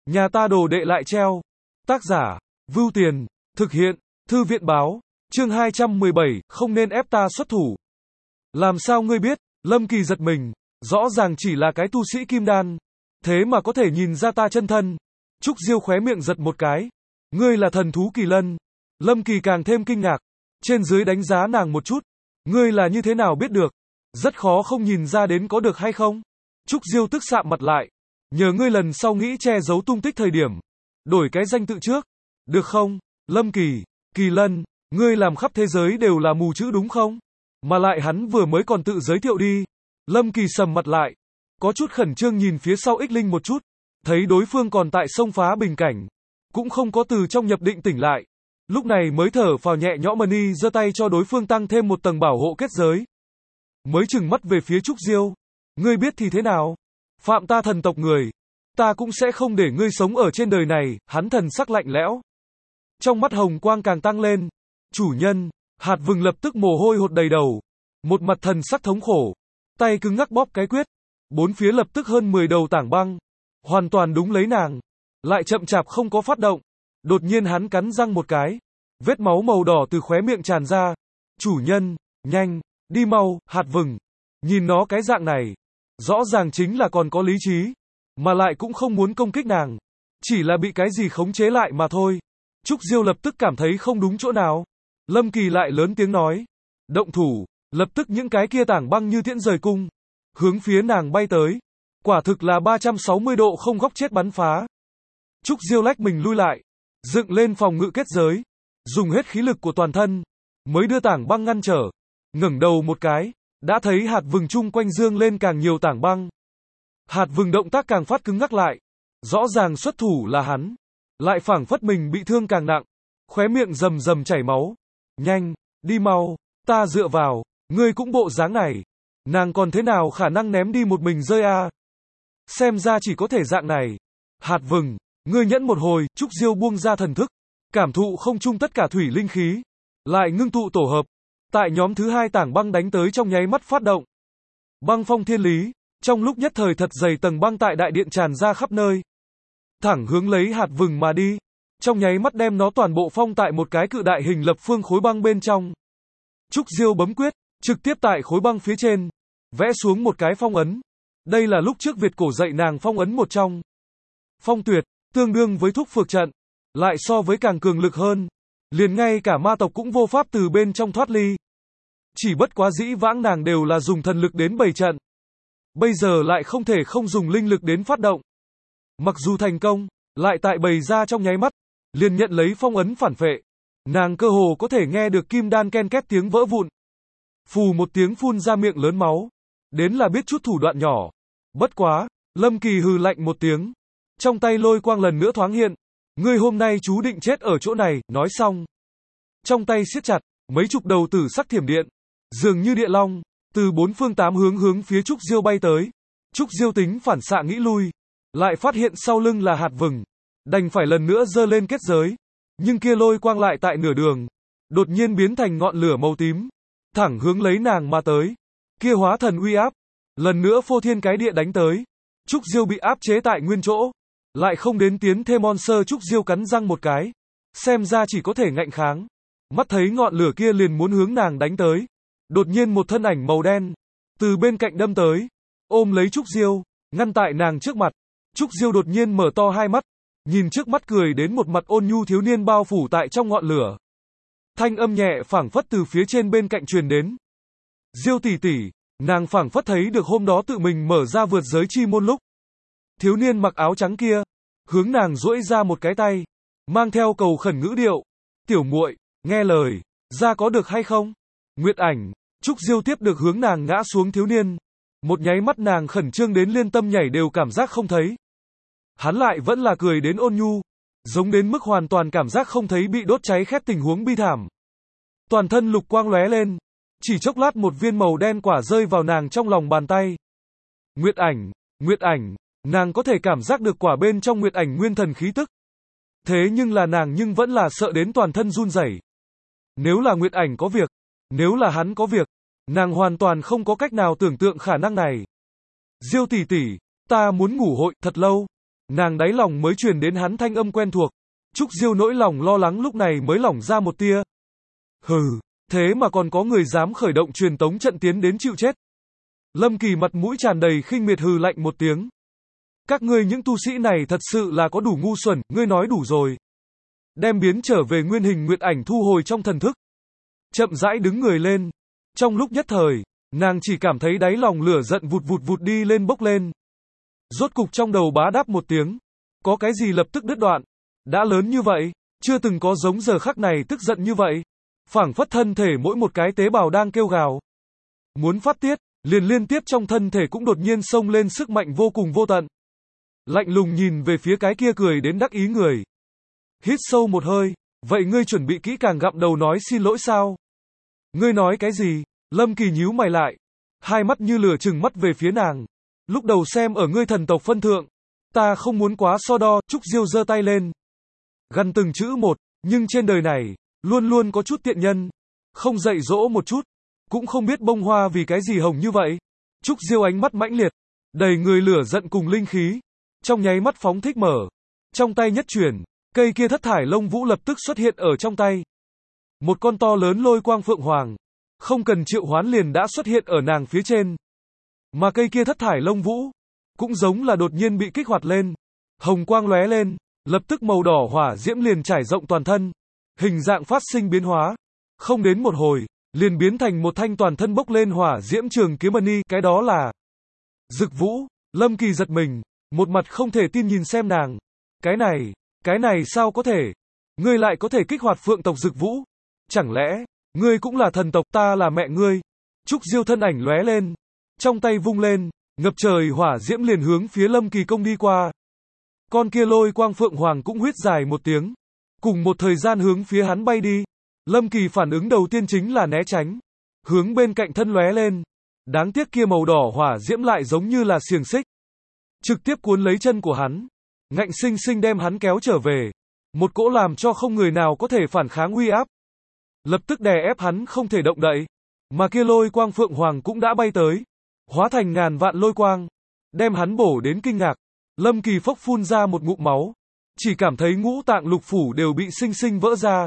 Nhà ta đồ đệ lại treo. Tác giả, Vưu Tiền, thực hiện, Thư viện báo, chương 217, không nên ép ta xuất thủ. Làm sao ngươi biết? Lâm Kỳ giật mình, rõ ràng chỉ là cái tu sĩ kim đan, thế mà có thể nhìn ra ta chân thân. Trúc Diêu khóe miệng giật một cái. Ngươi là thần thú kỳ lân. Lâm Kỳ càng thêm kinh ngạc, trên dưới đánh giá nàng một chút. Ngươi là như thế nào biết được? Rất khó không nhìn ra đến có được hay không? Trúc Diêu tức sạm mặt lại. Nhờ ngươi lần sau nghĩ che giấu tung tích thời điểm, đổi cái danh tự trước, được không? Lâm Kỳ, Kỳ Lân, ngươi làm khắp thế giới đều là mù chữ đúng không? Mà lại hắn vừa mới còn tự giới thiệu đi. Lâm Kỳ sầm mặt lại, có chút khẩn trương nhìn phía sau Ích Linh một chút, thấy đối phương còn tại xông phá bình cảnh, cũng không có từ trong nhập định tỉnh lại. Lúc này mới thở phào nhẹ nhõm Mani giơ tay cho đối phương tăng thêm một tầng bảo hộ kết giới. Mới chừng mắt về phía Trúc Diêu. Ngươi biết thì thế nào? Phạm ta thần tộc người, ta cũng sẽ không để ngươi sống ở trên đời này. Hắn thần sắc lạnh lẽo, trong mắt hồng quang càng tăng lên. Chủ nhân, Hạt Vừng lập tức mồ hôi hột đầy đầu, một mặt thần sắc thống khổ, tay cứng ngắc bóp cái quyết. Bốn phía lập tức hơn 10 đầu tảng băng, hoàn toàn đúng lấy nàng, lại chậm chạp không có phát động. Đột nhiên hắn cắn răng một cái, vết máu màu đỏ từ khóe miệng tràn ra. Chủ nhân, nhanh, đi mau. Hạt Vừng, nhìn nó cái dạng này, rõ ràng chính là còn có lý trí, mà lại cũng không muốn công kích nàng, chỉ là bị cái gì khống chế lại mà thôi. Trúc Diêu lập tức cảm thấy không đúng chỗ nào. Lâm Kỳ lại lớn tiếng nói, động thủ. Lập tức những cái kia tảng băng như tiễn rời cung, hướng phía nàng bay tới. Quả thực là 360 độ không góc chết bắn phá. Trúc Diêu lách mình lui lại, dựng lên phòng ngự kết giới, dùng hết khí lực của toàn thân, mới đưa tảng băng ngăn trở. Ngẩng đầu một cái, đã thấy Hạt Vừng chung quanh dương lên càng nhiều tảng băng. Hạt Vừng động tác càng phát cứng ngắc lại, rõ ràng xuất thủ là hắn, lại phảng phất mình bị thương càng nặng, khóe miệng rầm rầm chảy máu. Nhanh, đi mau, ta dựa vào, ngươi cũng bộ dáng này, nàng còn thế nào khả năng ném đi một mình rơi a? Xem ra chỉ có thể dạng này. Hạt Vừng, ngươi nhẫn một hồi. Trúc Diêu buông ra thần thức, cảm thụ không trung tất cả thủy linh khí, lại ngưng tụ tổ hợp. Tại nhóm thứ hai tảng băng đánh tới trong nháy mắt phát động. Băng phong thiên lý, trong lúc nhất thời thật dày tầng băng tại đại điện tràn ra khắp nơi, thẳng hướng lấy Hạt Vừng mà đi, trong nháy mắt đem nó toàn bộ phong tại một cái cự đại hình lập phương khối băng bên trong. Trúc Diêu bấm quyết, trực tiếp tại khối băng phía trên vẽ xuống một cái phong ấn. Đây là lúc trước Việt cổ dạy nàng phong ấn một trong. Phong tuyệt, tương đương với thúc phược trận, lại so với càng cường lực hơn, liền ngay cả ma tộc cũng vô pháp từ bên trong thoát ly. Chỉ bất quá dĩ vãng nàng đều là dùng thần lực đến bày trận, bây giờ lại không thể không dùng linh lực đến phát động. Mặc dù thành công, lại tại bày ra trong nháy mắt, liền nhận lấy phong ấn phản phệ. Nàng cơ hồ có thể nghe được kim đan ken két tiếng vỡ vụn. Phù một tiếng phun ra miệng lớn máu. Đến là biết chút thủ đoạn nhỏ. Bất quá, Lâm Kỳ hừ lạnh một tiếng. Trong tay lôi quang lần nữa thoáng hiện. Ngươi hôm nay chú định chết ở chỗ này. Nói xong, trong tay siết chặt, mấy chục đầu tử sắc thiểm điện, dường như địa long, từ bốn phương tám hướng hướng phía Trúc Diêu bay tới. Trúc Diêu tính phản xạ nghĩ lui, lại phát hiện sau lưng là Hạt Vừng, đành phải lần nữa giơ lên kết giới. Nhưng kia lôi quang lại tại nửa đường, đột nhiên biến thành ngọn lửa màu tím, thẳng hướng lấy nàng mà tới. Kia hóa thần uy áp, lần nữa phô thiên cái địa đánh tới. Trúc Diêu bị áp chế tại nguyên chỗ, lại không đến tiến thêm monster. Trúc Diêu cắn răng một cái, xem ra chỉ có thể ngạnh kháng. Mắt thấy ngọn lửa kia liền muốn hướng nàng đánh tới, đột nhiên một thân ảnh màu đen từ bên cạnh đâm tới, ôm lấy Trúc Diêu, ngăn tại nàng trước mặt. Trúc Diêu đột nhiên mở to hai mắt, nhìn trước mắt cười đến một mặt ôn nhu thiếu niên bao phủ tại trong ngọn lửa. Thanh âm nhẹ phảng phất từ phía trên bên cạnh truyền đến. Diêu tỷ tỷ. Nàng phảng phất thấy được hôm đó tự mình mở ra vượt giới chi môn lúc, thiếu niên mặc áo trắng kia hướng nàng duỗi ra một cái tay, mang theo cầu khẩn ngữ điệu. Tiểu muội, nghe lời, ra có được hay không? Nguyệt ảnh. Trúc Diêu tiếp được hướng nàng ngã xuống thiếu niên. Một nháy mắt nàng khẩn trương đến liên tâm nhảy đều cảm giác không thấy. Hắn lại vẫn là cười đến ôn nhu, giống đến mức hoàn toàn cảm giác không thấy bị đốt cháy khét tình huống bi thảm. Toàn thân lục quang lóe lên, chỉ chốc lát một viên màu đen quả rơi vào nàng trong lòng bàn tay. Nguyệt ảnh, nàng có thể cảm giác được quả bên trong Nguyệt ảnh nguyên thần khí tức. Thế nhưng là nàng nhưng vẫn là sợ đến toàn thân run rẩy. Nếu là Nguyệt ảnh có việc, nếu là hắn có việc, nàng hoàn toàn không có cách nào tưởng tượng khả năng này. Diêu tỷ tỷ, ta muốn ngủ hội thật lâu. nàng đáy lòng mới truyền đến hắn thanh âm quen thuộc. Trúc Diêu nỗi lòng lo lắng lúc này mới lỏng ra một tia. Hừ, thế mà còn có người dám khởi động truyền tống trận tiến đến chịu chết. Lâm Kỳ mặt mũi tràn đầy khinh miệt hừ lạnh một tiếng. Các ngươi những tu sĩ này thật sự là có đủ ngu xuẩn, ngươi nói đủ rồi. Đem biến trở về nguyên hình nguyệt ảnh thu hồi trong thần thức. Chậm rãi đứng người lên. Trong lúc nhất thời, nàng chỉ cảm thấy đáy lòng lửa giận vụt vụt vụt đi lên bốc lên. Rốt cục trong đầu bá đáp một tiếng. Có cái gì lập tức đứt đoạn. Đã lớn như vậy, chưa từng có giống giờ khắc này tức giận như vậy. Phảng phất thân thể mỗi một cái tế bào đang kêu gào. Muốn phát tiết, liền liên tiếp trong thân thể cũng đột nhiên xông lên sức mạnh vô cùng vô tận. Lạnh lùng nhìn về phía cái kia cười đến đắc ý người. Hít sâu một hơi, vậy ngươi chuẩn bị kỹ càng gặm đầu nói xin lỗi sao? Ngươi nói cái gì? Lâm Kỳ nhíu mày lại. Hai mắt như lửa trừng mắt về phía nàng. Lúc đầu xem ở ngươi thần tộc phân thượng. Ta không muốn quá so đo, Trúc Diêu giơ tay lên. Gằn từng chữ một, nhưng trên đời này, luôn luôn có chút tiện nhân. Không dạy dỗ một chút. Cũng không biết bông hoa vì cái gì hồng như vậy. Trúc Diêu ánh mắt mãnh liệt. Đầy người lửa giận cùng linh khí. Trong nháy mắt phóng thích mở. Trong tay nhất chuyển. Cây kia thất thải lông vũ lập tức xuất hiện ở trong tay. Một con to lớn lôi quang phượng hoàng. Không cần triệu hoán liền đã xuất hiện ở nàng phía trên. Mà cây kia thất thải lông vũ. Cũng giống là đột nhiên bị kích hoạt lên. Hồng quang lóe lên. Lập tức màu đỏ hỏa diễm liền trải rộng toàn thân. Hình dạng phát sinh biến hóa. Không đến một hồi. Liền biến thành một thanh toàn thân bốc lên hỏa diễm trường kiếm mani. Cái đó là Dực Vũ. Lâm Kỳ giật mình. Một mặt không thể tin nhìn xem nàng. Cái này sao có thể? Ngươi lại có thể kích hoạt phượng tộc Dực Vũ? Chẳng lẽ, ngươi cũng là thần tộc, ta là mẹ ngươi? Trúc Diêu thân ảnh lóe lên. Trong tay vung lên, ngập trời hỏa diễm liền hướng phía Lâm Kỳ công đi qua. Con kia lôi quang phượng hoàng cũng huýt dài một tiếng. Cùng một thời gian hướng phía hắn bay đi. Lâm Kỳ phản ứng đầu tiên chính là né tránh. Hướng bên cạnh thân lóe lên. Đáng tiếc kia màu đỏ hỏa diễm lại giống như là xiềng xích. Trực tiếp cuốn lấy chân của hắn. Ngạnh sinh sinh đem hắn kéo trở về. Một cỗ làm cho không người nào có thể phản kháng uy áp. Lập tức đè ép hắn không thể động đậy. Mà kia lôi quang phượng hoàng cũng đã bay tới. Hóa thành ngàn vạn lôi quang. Đem hắn bổ đến kinh ngạc. Lâm Kỳ phốc phun ra một ngụm máu. Chỉ cảm thấy ngũ tạng lục phủ đều bị sinh sinh vỡ ra.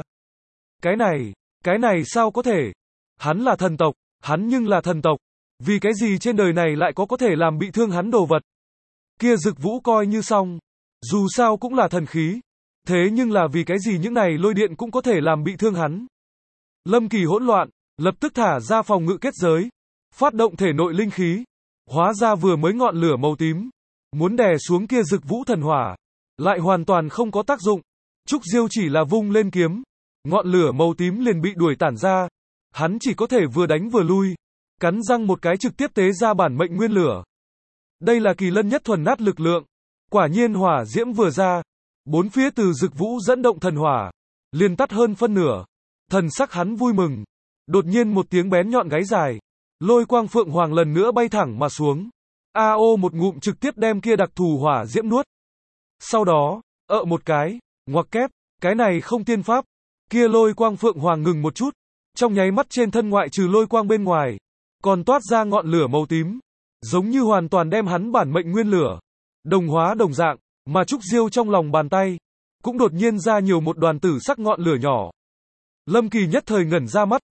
Cái này sao có thể? Hắn là thần tộc. Hắn nhưng là thần tộc. Vì cái gì trên đời này lại có thể làm bị thương hắn đồ vật? Kia Dực Vũ coi như xong. Dù sao cũng là thần khí. Thế nhưng là vì cái gì những này lôi điện cũng có thể làm bị thương hắn? Lâm Kỳ hỗn loạn, lập tức thả ra phòng ngự kết giới. Phát động thể nội linh khí. Hóa ra vừa mới ngọn lửa màu tím. Muốn đè xuống kia Dực Vũ thần hỏa. Lại hoàn toàn không có tác dụng. Trúc Diêu chỉ là vung lên kiếm. Ngọn lửa màu tím liền bị đuổi tản ra. Hắn chỉ có thể vừa đánh vừa lui. Cắn răng một cái trực tiếp tế ra bản mệnh nguyên lửa. Đây là kỳ lân nhất thuần nát lực lượng. Quả nhiên hỏa diễm vừa ra. Bốn phía từ Dực Vũ dẫn động thần hỏa. Liền tắt hơn phân nửa. Thần sắc hắn vui mừng. Đột nhiên một tiếng bén nhọn gáy dài. Lôi quang phượng hoàng lần nữa bay thẳng mà xuống. AO một ngụm trực tiếp đem kia đặc thù hỏa diễm nuốt. Sau đó, một cái, ngoặc kép, cái này không tiên pháp. Kia lôi quang phượng hoàng ngừng một chút. Trong nháy mắt trên thân ngoại trừ lôi quang bên ngoài. Còn toát ra ngọn lửa màu tím. Giống như hoàn toàn đem hắn bản mệnh nguyên lửa. Đồng hóa đồng dạng, mà Trúc Diêu trong lòng bàn tay. Cũng đột nhiên ra nhiều một đoàn tử sắc ngọn lửa nhỏ. Lâm Kỳ nhất thời ngẩn ra mắt.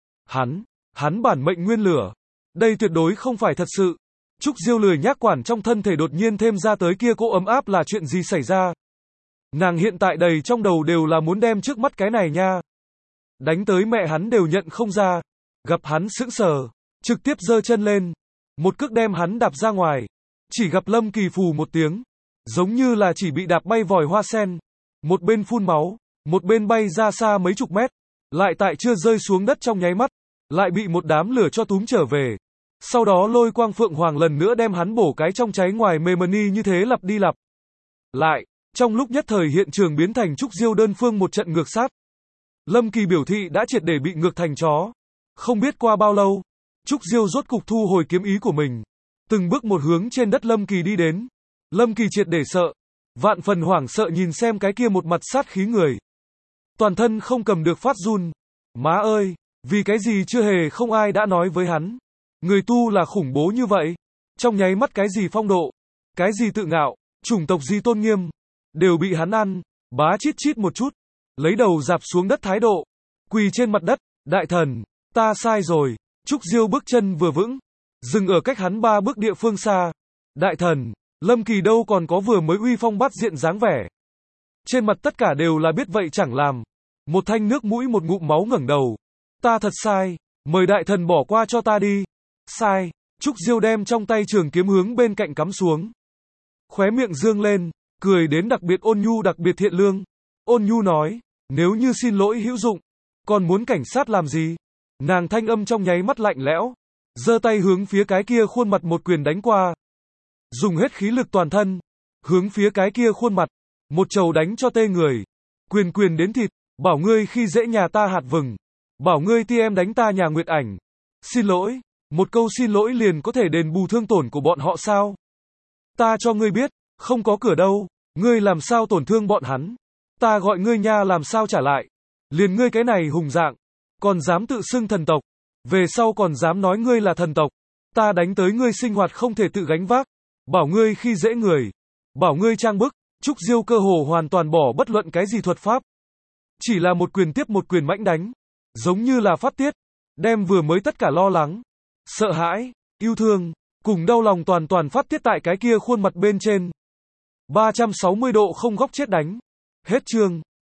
Hắn bản mệnh nguyên lửa. Đây tuyệt đối không phải thật sự. Trúc Diêu lười nhác quản trong thân thể đột nhiên thêm ra tới kia cỗ ấm áp là chuyện gì xảy ra. Nàng hiện tại đầy trong đầu đều là muốn đem trước mắt cái này nha. Đánh tới mẹ hắn đều nhận không ra. Gặp hắn sững sờ. Trực tiếp giơ chân lên. Một cước đem hắn đạp ra ngoài. Chỉ gặp Lâm Kỳ phù một tiếng. Giống như là chỉ bị đạp bay vòi hoa sen. Một bên phun máu. Một bên bay ra xa mấy chục mét. Lại tại chưa rơi xuống đất trong nháy mắt. Lại bị một đám lửa cho túm trở về. Sau đó lôi quang phượng hoàng lần nữa đem hắn bổ cái trong cháy ngoài mê mani như thế lặp đi lặp lại. Trong lúc nhất thời hiện trường biến thành Trúc Diêu đơn phương một trận ngược sát. Lâm Kỳ biểu thị đã triệt để bị ngược thành chó. Không biết qua bao lâu. Trúc Diêu rốt cục thu hồi kiếm ý của mình. Từng bước một hướng trên đất Lâm Kỳ đi đến. Lâm Kỳ triệt để sợ. Vạn phần hoảng sợ nhìn xem cái kia một mặt sát khí người. Toàn thân không cầm được phát run. Má ơi, vì cái gì chưa hề không ai đã nói với hắn. Người tu là khủng bố như vậy. Trong nháy mắt cái gì phong độ. Cái gì tự ngạo. Chủng tộc gì tôn nghiêm. đều bị hắn ăn, bá chít chít một chút, lấy đầu dạp xuống đất thái độ, quỳ trên mặt đất, đại thần, ta sai rồi, Trúc Diêu bước chân vừa vững, dừng ở cách hắn 3 bước địa phương xa, đại thần, Lâm Kỳ đâu còn có vừa mới uy phong bát diện dáng vẻ. Trên mặt tất cả đều là biết vậy chẳng làm, một thanh nước mũi một ngụm máu ngẩng đầu, ta thật sai, mời đại thần bỏ qua cho ta đi, sai, Trúc Diêu đem trong tay trường kiếm hướng bên cạnh cắm xuống, khóe miệng dương lên, cười đến đặc biệt ôn nhu đặc biệt thiện lương, ôn nhu nói, nếu như xin lỗi hữu dụng, còn muốn cảnh sát làm gì? Nàng thanh âm trong nháy mắt lạnh lẽo, giơ tay hướng phía cái kia khuôn mặt một quyền đánh qua, dùng hết khí lực toàn thân, hướng phía cái kia khuôn mặt, một trầu đánh cho tê người, quyền quyền đến thịt, bảo ngươi khi dễ nhà ta hạt vừng, bảo ngươi ti em đánh ta nhà Nguyệt Ảnh, xin lỗi, một câu xin lỗi liền có thể đền bù thương tổn của bọn họ sao? Ta cho ngươi biết, không có cửa đâu, ngươi làm sao tổn thương bọn hắn, ta gọi ngươi nha làm sao trả lại, liền ngươi cái này hùng dạng, còn dám tự xưng thần tộc, về sau còn dám nói ngươi là thần tộc, ta đánh tới ngươi sinh hoạt không thể tự gánh vác, bảo ngươi khi dễ người, bảo ngươi trang bức, Trúc Diêu cơ hồ hoàn toàn bỏ bất luận cái gì thuật pháp, chỉ là một quyền tiếp một quyền mãnh đánh, giống như là phát tiết, đem vừa mới tất cả lo lắng, sợ hãi, yêu thương, cùng đau lòng toàn toàn phát tiết tại cái kia khuôn mặt bên trên. 360 độ không góc chết đánh. Hết chương.